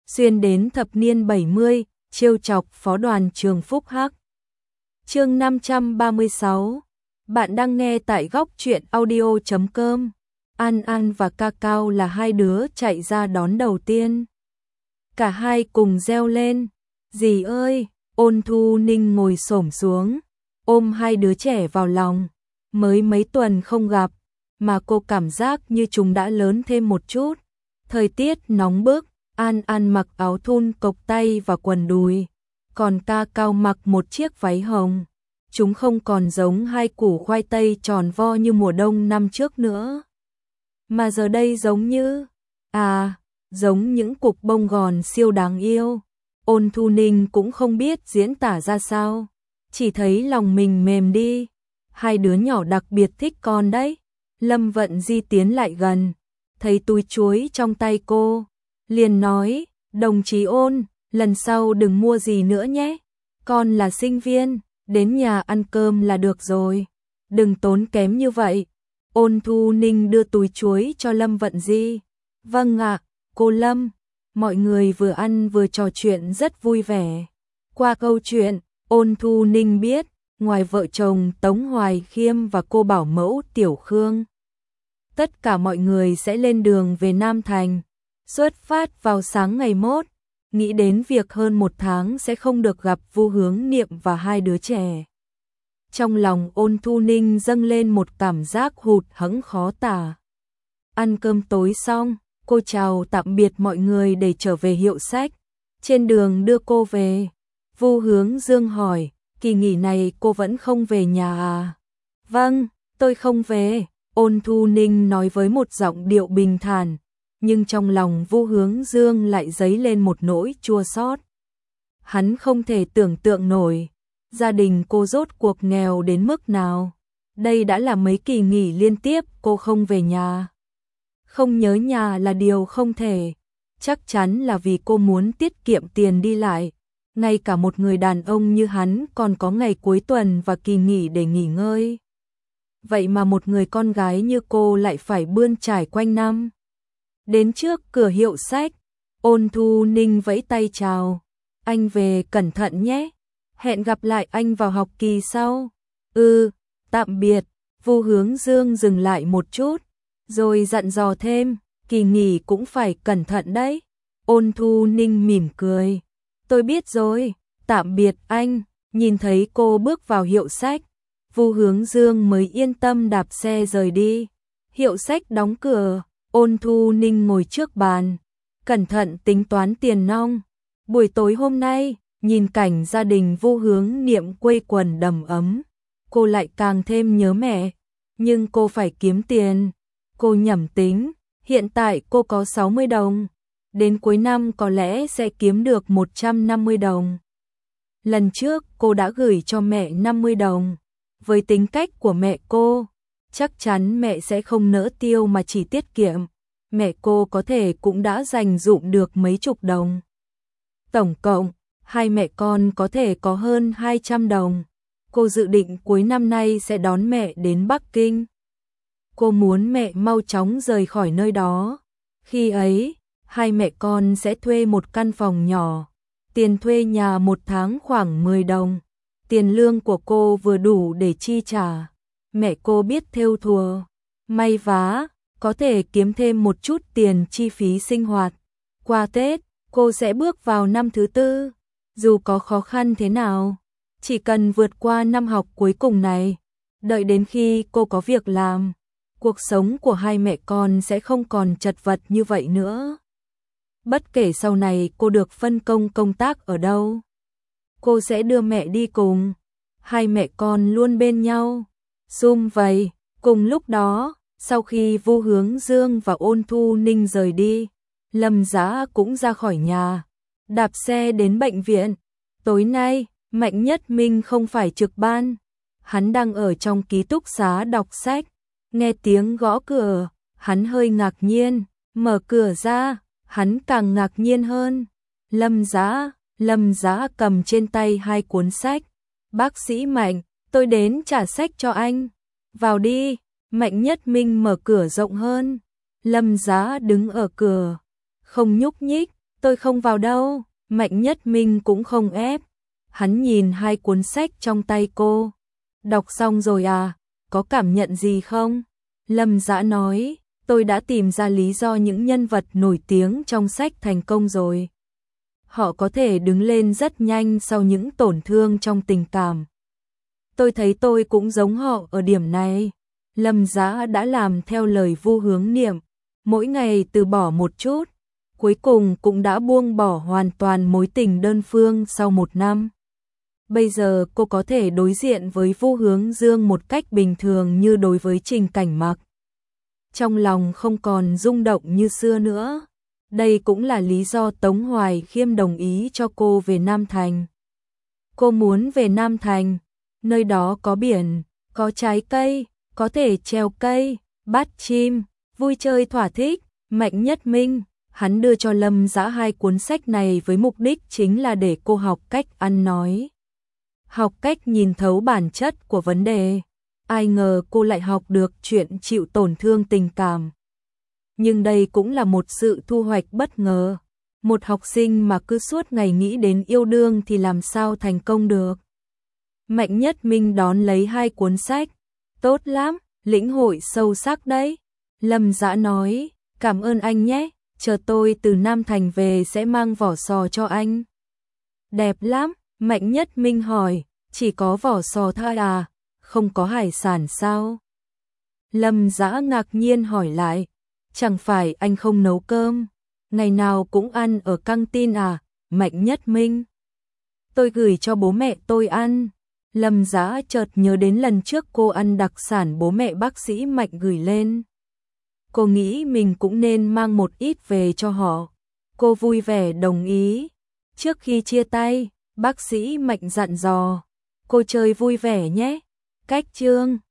xuyên đến thập niên 70, trêu chọc phó đoàn trường Phúc Hắc. Chương 536. Bạn đang nghe tại góc truyện audio.com. An An và Cacao là hai đứa chạy ra đón đầu tiên. Cả hai cùng reo lên, "Dì ơi!" Ôn Thu Ninh ngồi xổm xuống, ôm hai đứa trẻ vào lòng. Mới mấy tuần không gặp, mà cô cảm giác như chúng đã lớn thêm một chút. Thời tiết nóng bức, An An mặc áo thun cộc tay và quần đùi, còn Cacao mặc một chiếc váy hồng. Chúng không còn giống hai củ khoai tây tròn vo như mùa đông năm trước nữa, mà giờ đây giống như, giống những cục bông gòn siêu đáng yêu. Ôn Thu Ninh cũng không biết diễn tả ra sao, chỉ thấy lòng mình mềm đi. Hai đứa nhỏ đặc biệt thích con đấy. Lâm Vận Di tiến lại gần, thấy túi chuối trong tay cô, liền nói, "Đồng chí Ôn, lần sau đừng mua gì nữa nhé. Con là sinh viên, đến nhà ăn cơm là được rồi. Đừng tốn kém như vậy." Ôn Thu Ninh đưa túi chuối cho Lâm Vận Di. "Vâng ạ, cô Lâm." Mọi người vừa ăn vừa trò chuyện rất vui vẻ. Qua câu chuyện, Ôn Thu Ninh biết, ngoài vợ chồng Tống Hoài Khiêm và cô bảo mẫu Tiểu Khương, tất cả mọi người sẽ lên đường về Nam Thành, xuất phát vào sáng ngày mốt. Nghĩ đến việc hơn một tháng sẽ không được gặp Vu Hướng Niệm và hai đứa trẻ, trong lòng Ôn Thu Ninh dâng lên một cảm giác hụt hẫng khó tả. Ăn cơm tối xong, cô chào tạm biệt mọi người để trở về hiệu sách. Trên đường đưa cô về, Vu Hướng Dương hỏi, "Kỳ nghỉ này cô vẫn không về nhà à?" "Vâng, tôi không về." Ôn Thu Ninh nói với một giọng điệu bình thản, nhưng trong lòng Vu Hướng Dương lại dấy lên một nỗi chua xót. Hắn không thể tưởng tượng nổi, gia đình cô rốt cuộc nghèo đến mức nào. Đây đã là mấy kỳ nghỉ liên tiếp cô không về nhà. Không nhớ nhà là điều không thể, chắc chắn là vì cô muốn tiết kiệm tiền đi lại. Ngay cả một người đàn ông như hắn còn có ngày cuối tuần và kỳ nghỉ để nghỉ ngơi. Vậy mà một người con gái như cô lại phải bươn trải quanh năm. Đến trước cửa hiệu sách, Ôn Thu Ninh vẫy tay chào, "Anh về cẩn thận nhé. Hẹn gặp lại anh vào học kỳ sau." Tạm biệt." Vu Hướng Dương dừng lại một chút, rồi dặn dò thêm, "Kỳ nghỉ cũng phải cẩn thận đấy." Ôn Thu Ninh mỉm cười, "Tôi biết rồi, tạm biệt anh." Nhìn thấy cô bước vào hiệu sách, Vu Hướng Dương mới yên tâm đạp xe rời đi. Hiệu sách đóng cửa, Ôn Thu Ninh ngồi trước bàn, cẩn thận tính toán tiền nong. Buổi tối hôm nay, nhìn cảnh gia đình Vu Hướng Niệm quây quần đầm ấm, cô lại càng thêm nhớ mẹ. Nhưng cô phải kiếm tiền. Cô nhẩm tính, hiện tại cô có 60 đồng. Đến cuối năm có lẽ sẽ kiếm được 150 đồng. Lần trước cô đã gửi cho mẹ 50 đồng. Với tính cách của mẹ cô, chắc chắn mẹ sẽ không nỡ tiêu mà chỉ tiết kiệm. Mẹ cô có thể cũng đã dành dụm được mấy chục đồng. Tổng cộng, hai mẹ con có thể có hơn 200 đồng. Cô dự định cuối năm nay sẽ đón mẹ đến Bắc Kinh. Cô muốn mẹ mau chóng rời khỏi nơi đó. Khi ấy, hai mẹ con sẽ thuê một căn phòng nhỏ. Tiền thuê nhà một tháng khoảng 10 đồng. Tiền lương của cô vừa đủ để chi trả. Mẹ cô biết thêu thùa, may vá, có thể kiếm thêm một chút tiền chi phí sinh hoạt. Qua Tết, cô sẽ bước vào năm thứ tư. Dù có khó khăn thế nào, chỉ cần vượt qua năm học cuối cùng này, đợi đến khi cô có việc làm, cuộc sống của hai mẹ con sẽ không còn chật vật như vậy nữa. Bất kể sau này cô được phân công công tác ở đâu, cô sẽ đưa mẹ đi cùng. Hai mẹ con luôn bên nhau, sum vầy. Cùng lúc đó, sau khi Vu Hướng Dương và Ôn Thu Ninh rời đi, Lâm Dã cũng ra khỏi nhà, đạp xe đến bệnh viện. Tối nay, Mạnh Nhất Minh không phải trực ban, hắn đang ở trong ký túc xá đọc sách. Nghe tiếng gõ cửa, hắn hơi ngạc nhiên, mở cửa ra, hắn càng ngạc nhiên hơn. Lâm Dã cầm trên tay hai cuốn sách. "Bác sĩ Mạnh, tôi đến trả sách cho anh." "Vào đi." Mạnh Nhất Minh mở cửa rộng hơn. Lâm Dã đứng ở cửa, không nhúc nhích, Tôi không vào đâu, Mạnh Nhất Minh cũng không ép. Hắn nhìn hai cuốn sách trong tay cô. Đọc xong rồi à, có cảm nhận gì không? Lâm Dã nói, tôi đã tìm ra lý do những nhân vật nổi tiếng trong sách thành công rồi. Họ có thể đứng lên rất nhanh sau những tổn thương trong tình cảm. Tôi thấy tôi cũng giống họ ở điểm này. Lâm Dã đã làm theo lời Vu Hướng Niệm, mỗi ngày từ bỏ một chút, cuối cùng cũng đã buông bỏ hoàn toàn mối tình đơn phương sau 1 năm. Bây giờ cô có thể đối diện với Vu Hướng Dương một cách bình thường như đối với Trình Cảnh Mặc. Trong lòng không còn rung động như xưa nữa. Đây cũng là lý do Tống Hoài Khiêm đồng ý cho cô về Nam Thành. Cô muốn về Nam Thành, nơi đó có biển, có trái cây, có thể treo cây, bắt chim, vui chơi thỏa thích. Mạnh Nhất Minh, hắn đưa cho Lâm Dã hai cuốn sách này với mục đích chính là để cô học cách ăn nói. Học cách nhìn thấu bản chất của vấn đề. Ai ngờ cô lại học được chuyện chịu tổn thương tình cảm. Nhưng đây cũng là một sự thu hoạch bất ngờ. Một học sinh mà cứ suốt ngày nghĩ đến yêu đương thì làm sao thành công được. Mạnh Nhất Minh đón lấy hai cuốn sách. Tốt lắm, lĩnh hội sâu sắc đấy. Lâm Dã nói, cảm ơn anh nhé, chờ tôi từ Nam Thành về sẽ mang vỏ sò cho anh. Đẹp lắm, Mạnh Nhất Minh hỏi, chỉ có vỏ sò thôi à, không có hải sản sao? Lâm Dã ngạc nhiên hỏi lại, chẳng phải anh không nấu cơm, ngày nào cũng ăn ở căng tin à? Mạnh Nhất Minh, tôi gửi cho bố mẹ tôi ăn. Lâm Dã chợt nhớ đến lần trước cô ăn đặc sản bố mẹ bác sĩ Mạnh gửi lên. Cô nghĩ mình cũng nên mang một ít về cho họ. Cô vui vẻ đồng ý. Trước khi chia tay, bác sĩ Mạnh dặn dò, cô chơi vui vẻ nhé. Cách chương